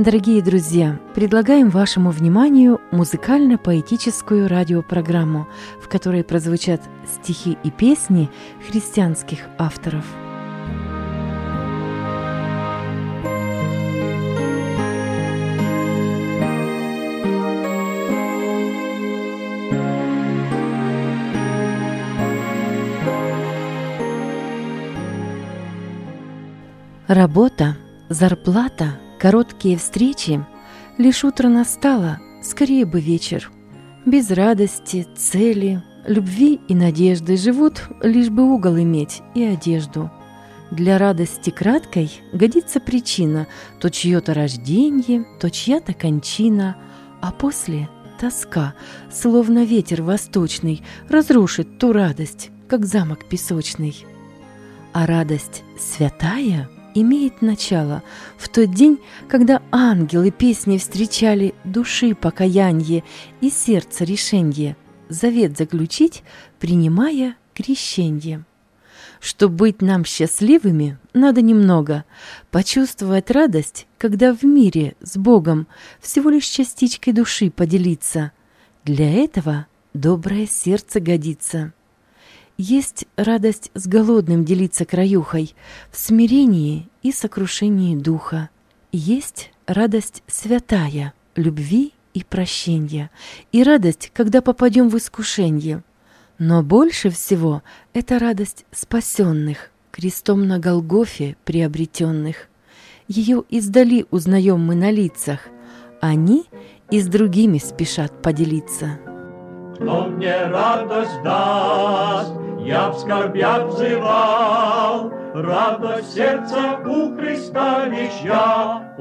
Дорогие друзья, предлагаем вашему вниманию музыкально-поэтическую радиопрограмму, в которой прозвучат стихи и песни христианских авторов. Работа, зарплата, короткие встречи, лишь утро настало, скорее бы вечер. Без радости, цели, любви и надежды живут, лишь бы угол иметь и одежду. Для радости краткой годится причина, то чье-то рождение, то чья-то кончина, а после тоска, словно ветер восточный, разрушит ту радость, как замок песочный. А радость святая имеет начало в тот день, когда ангелы песни встречали души покаяние и сердце решенье, завет заключить, принимая крещенье. Чтоб быть нам счастливыми, надо немного почувствовать радость, когда в мире с Богом всего лишь частичкой души поделиться. Для этого доброе сердце годится. Есть радость с голодным делиться краюхой, в смирении и сокрушении духа. Есть радость святая, любви и прощения, и радость, когда попадем в искушение. Но больше всего это радость спасенных, крестом на Голгофе приобретенных. Ее издали узнаем мы на лицах, они и с другими спешат поделиться. Кто мне радость даст, я в скорбях взывал, радость сердца у Христа лишь я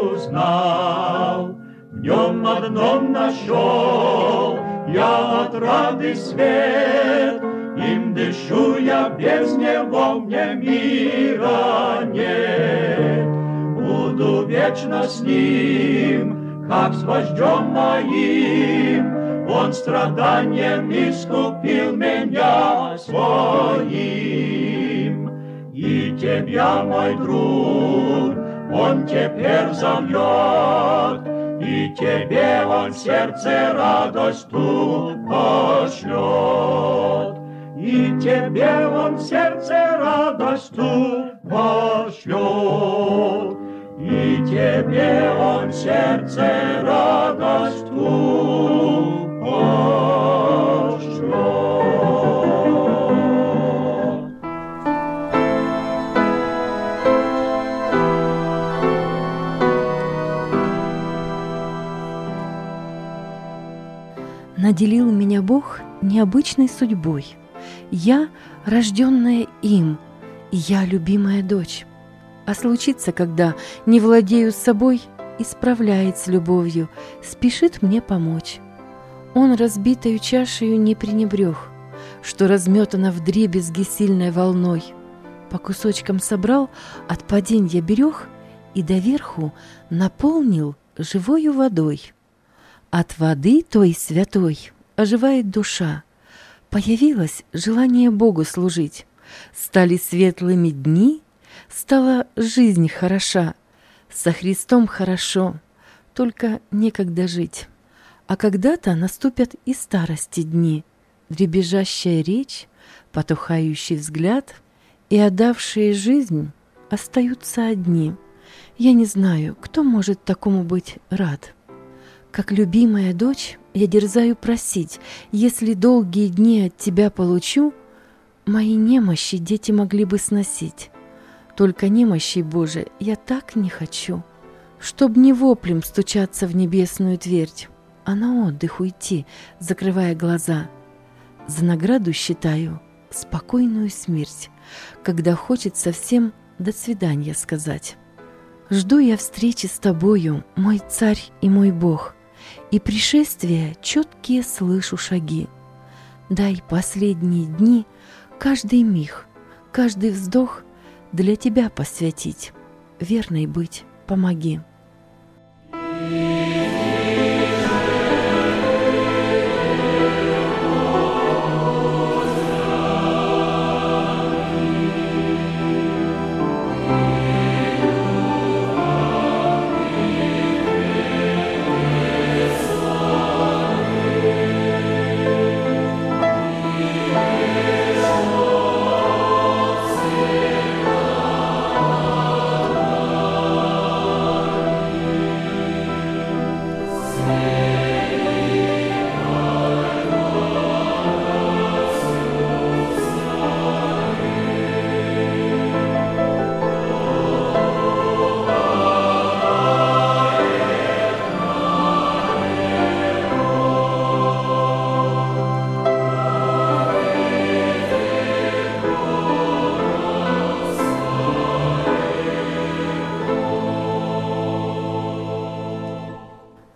узнал. В нем одном нашел я отрады свет, им дышу я, без него мне мира нет. Буду вечно с ним, как с вождем моим, он страданием искупил меня своим. И тебя, мой друг, он теперь зовет, и тебе он в сердце радость тут пошлет. И тебе он в сердце радость тут пошлет. И тебе он в сердце радость тут пошлет. Наделил меня Бог необычной судьбой. Я, рожденная им, и я, любимая дочь. А случится, когда не владею собой, исправляет с любовью, спешит мне помочь. Он разбитою чашею не пренебрег, что разметана вдребезги сильной волной. По кусочкам собрал, от паденья берег и доверху наполнил живою водой. От воды той святой оживает душа. Появилось желание Богу служить. Стали светлыми дни, стала жизнь хороша. Со Христом хорошо, только некогда жить. А когда-то наступят и старости дни, дребезжащая речь, потухающий взгляд, и отдавшие жизнь остаются одни. Я не знаю, кто может такому быть рад. Как любимая дочь, я дерзаю просить, если долгие дни от тебя получу, мои немощи дети могли бы сносить. Только немощей, Боже, я так не хочу, чтоб не воплем стучаться в небесную твердь, а на отдых уйти, закрывая глаза. За награду считаю спокойную смерть, когда хочется всем «до свидания» сказать. Жду я встречи с тобою, мой царь и мой Бог, и пришествия чёткие слышу шаги. Дай последние дни, каждый миг, каждый вздох для тебя посвятить, верной быть помоги.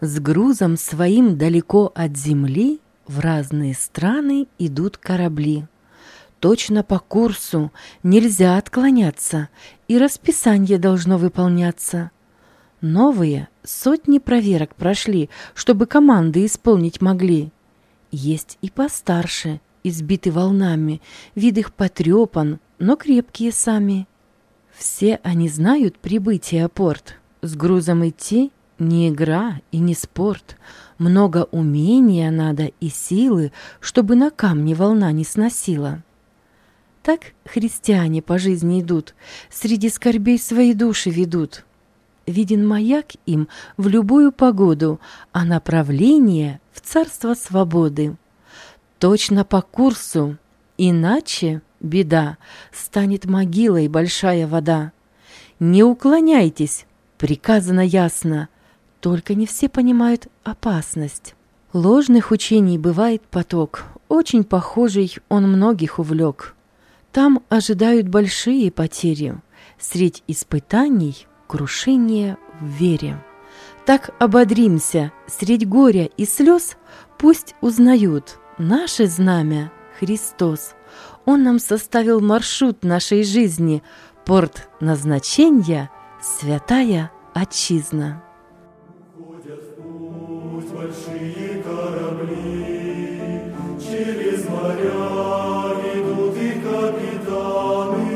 С грузом своим далеко от земли в разные страны идут корабли. Точно по курсу, нельзя отклоняться, и расписание должно выполняться. Новые сотни проверок прошли, чтобы команды исполнить могли. Есть и постарше, избиты волнами, вид их потрепан, но крепкие сами. Все они знают прибытие порт. С грузом идти не игра и не спорт. Много умения надо и силы, чтобы на камне волна не сносила. Так христиане по жизни идут, среди скорбей свои души ведут. Виден маяк им в любую погоду, а направление в царство свободы. Точно по курсу, иначе беда, станет могилой большая вода. Не уклоняйтесь, приказано ясно, только не все понимают опасность. Ложных учений бывает поток, очень похожий он многих увлек. Там ожидают большие потери, средь испытаний крушение в вере. Так ободримся, средь горя и слез, пусть узнают наше знамя Христос. Он нам составил маршрут нашей жизни, порт назначения — святая отчизна. Ходят в путь большие корабли, через моря ведут их капитаны,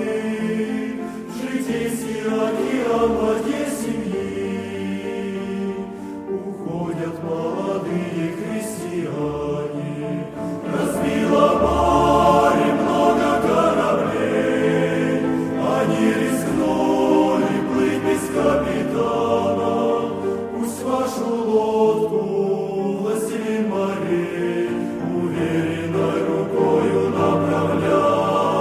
житейский океан в воде семьи. Уходят молодые христиане, разбило море много кораблей, они рискнули плыть без капитана. Пусть вашу лодку властелин морей уверенной рукою направляет.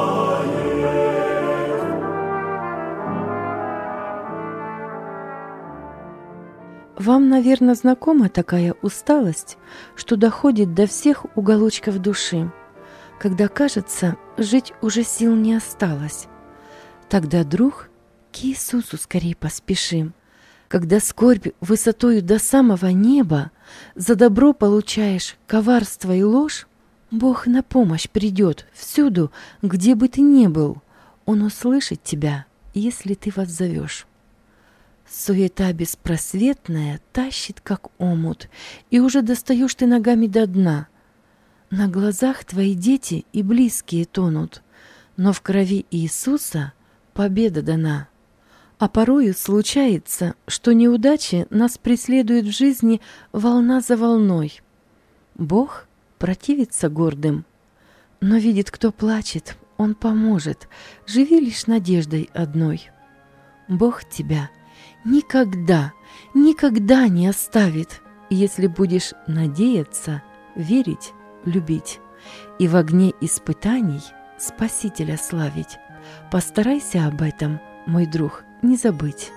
Вам, наверное, знакома такая усталость, что доходит до всех уголочков души, когда кажется, жить уже сил не осталось. Тогда, друг, к Иисусу скорей поспешим. Когда скорбь высотою до самого неба, за добро получаешь коварство и ложь, Бог на помощь придет всюду, где бы ты ни был. Он услышит тебя, если ты воззовешь. Суета беспросветная тащит, как омут, и уже достаешь ты ногами до дна. На глазах твои дети и близкие тонут, но в крови Иисуса победа дана. А порою случается, что неудачи нас преследуют в жизни волна за волной. Бог противится гордым, но видит, кто плачет, Он поможет, живи лишь надеждой одной. Бог тебя никогда, никогда не оставит, если будешь надеяться, верить, любить и в огне испытаний Спасителя славить. Постарайся об этом, мой друг, не забыть.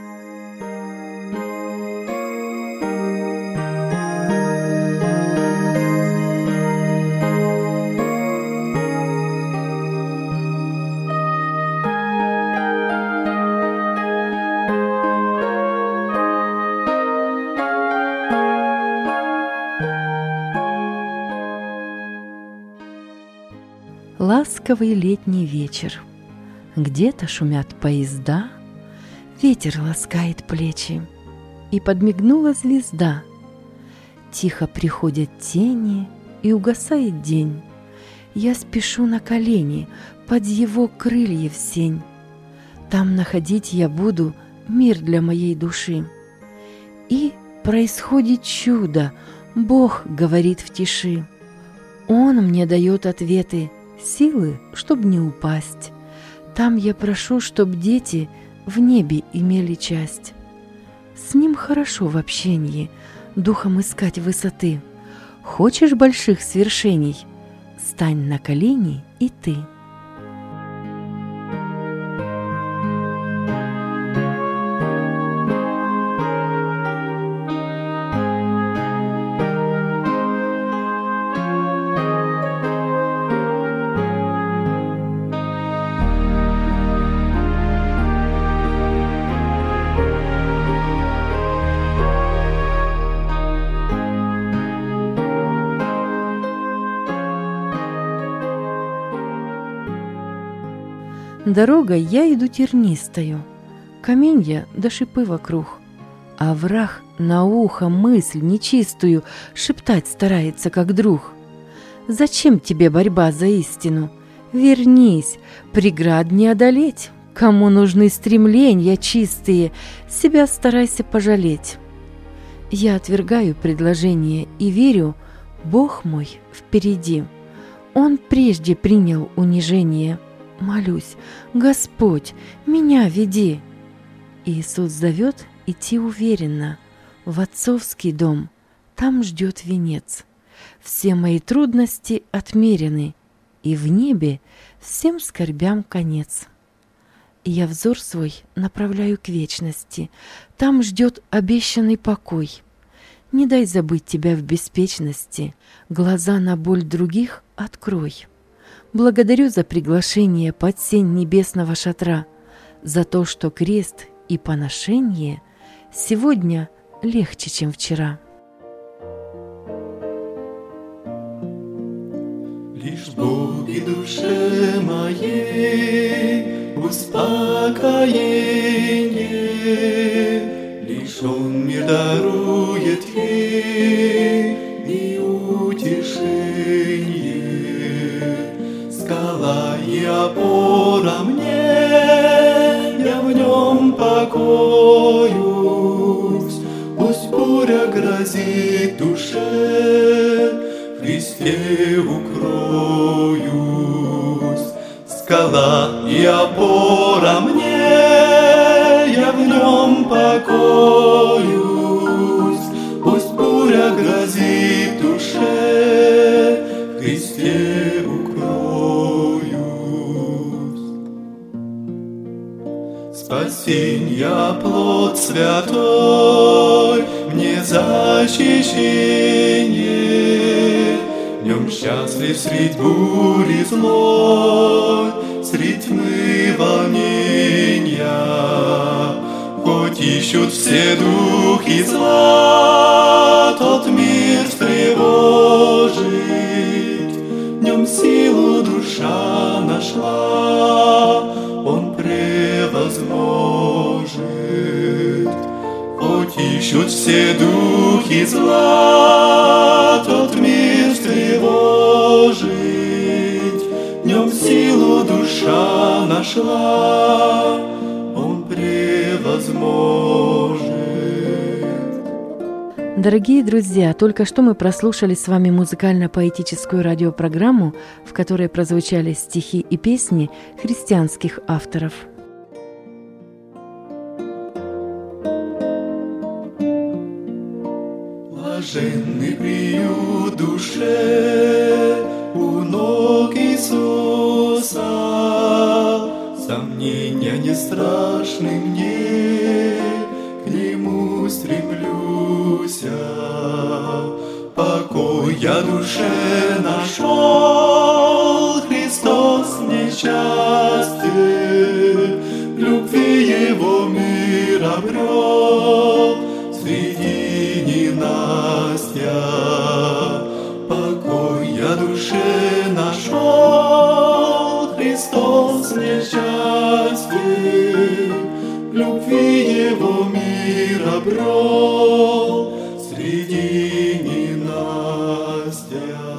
Ласковый летний вечер. Где-то шумят поезда, ветер ласкает плечи, и подмигнула звезда. Тихо приходят тени, и угасает день. Я спешу на колени под его крыльев сень. Там находить я буду мир для моей души. И происходит чудо, Бог говорит в тиши. Он мне дает ответы, силы, чтоб не упасть. Там я прошу, чтоб дети в небе имели часть. С ним хорошо в общении, духом искать высоты. Хочешь больших свершений? Стань на колени и ты. Дорогой я иду тернистою, каменья да шипы вокруг, а враг на ухо мысль нечистую шептать старается, как друг. Зачем тебе борьба за истину? Вернись, преград не одолеть. Кому нужны стремления чистые, себя старайся пожалеть. Я отвергаю предложение и верю, Бог мой впереди. Он прежде принял унижение. Молюсь, Господь, меня веди. Иисус зовет идти уверенно в отцовский дом, там ждет венец. Все мои трудности отмерены, и в небе всем скорбям конец. Я взор свой направляю к вечности, там ждет обещанный покой. Не дай забыть тебя в беспечности, глаза на боль других открой. Благодарю за приглашение под сень небесного шатра, за то, что крест и поношение сегодня легче, чем вчера. Лишь в Боге душе моей успокоение, лишь Он мир дарует ей и утешение. Скала и опора мне, я в нем покоюсь, пусть буря грозит душе, в Христе укроюсь. Скала и опора мне, я в нем покоюсь, пусть буря грозит душе, в Христе укроюсь. Спасенья плод святой, мне защищение, в нем счастлив средь бури злой, средь тьмы волнения. Хоть ищут все духи зла, тот мир встревожить, в нем силу душа нашла, он превозможет. Хоть ищут все духи зла, тот мир встревожить, в нем силу душа нашла, он превозможет. Дорогие друзья, только что мы прослушали с вами музыкально-поэтическую радиопрограмму, в которой прозвучали стихи и песни христианских авторов. Блаженный приют душе у ног Иисуса, сомнения не страшны мне, к Нему стремлюсь. Покой я душе нашел, Христос мне счастье, в любви Его мир обрел, среди ненастья. Покой я душе нашел, Христос мне счастье, в любви Его мир обрел, среди ненастья.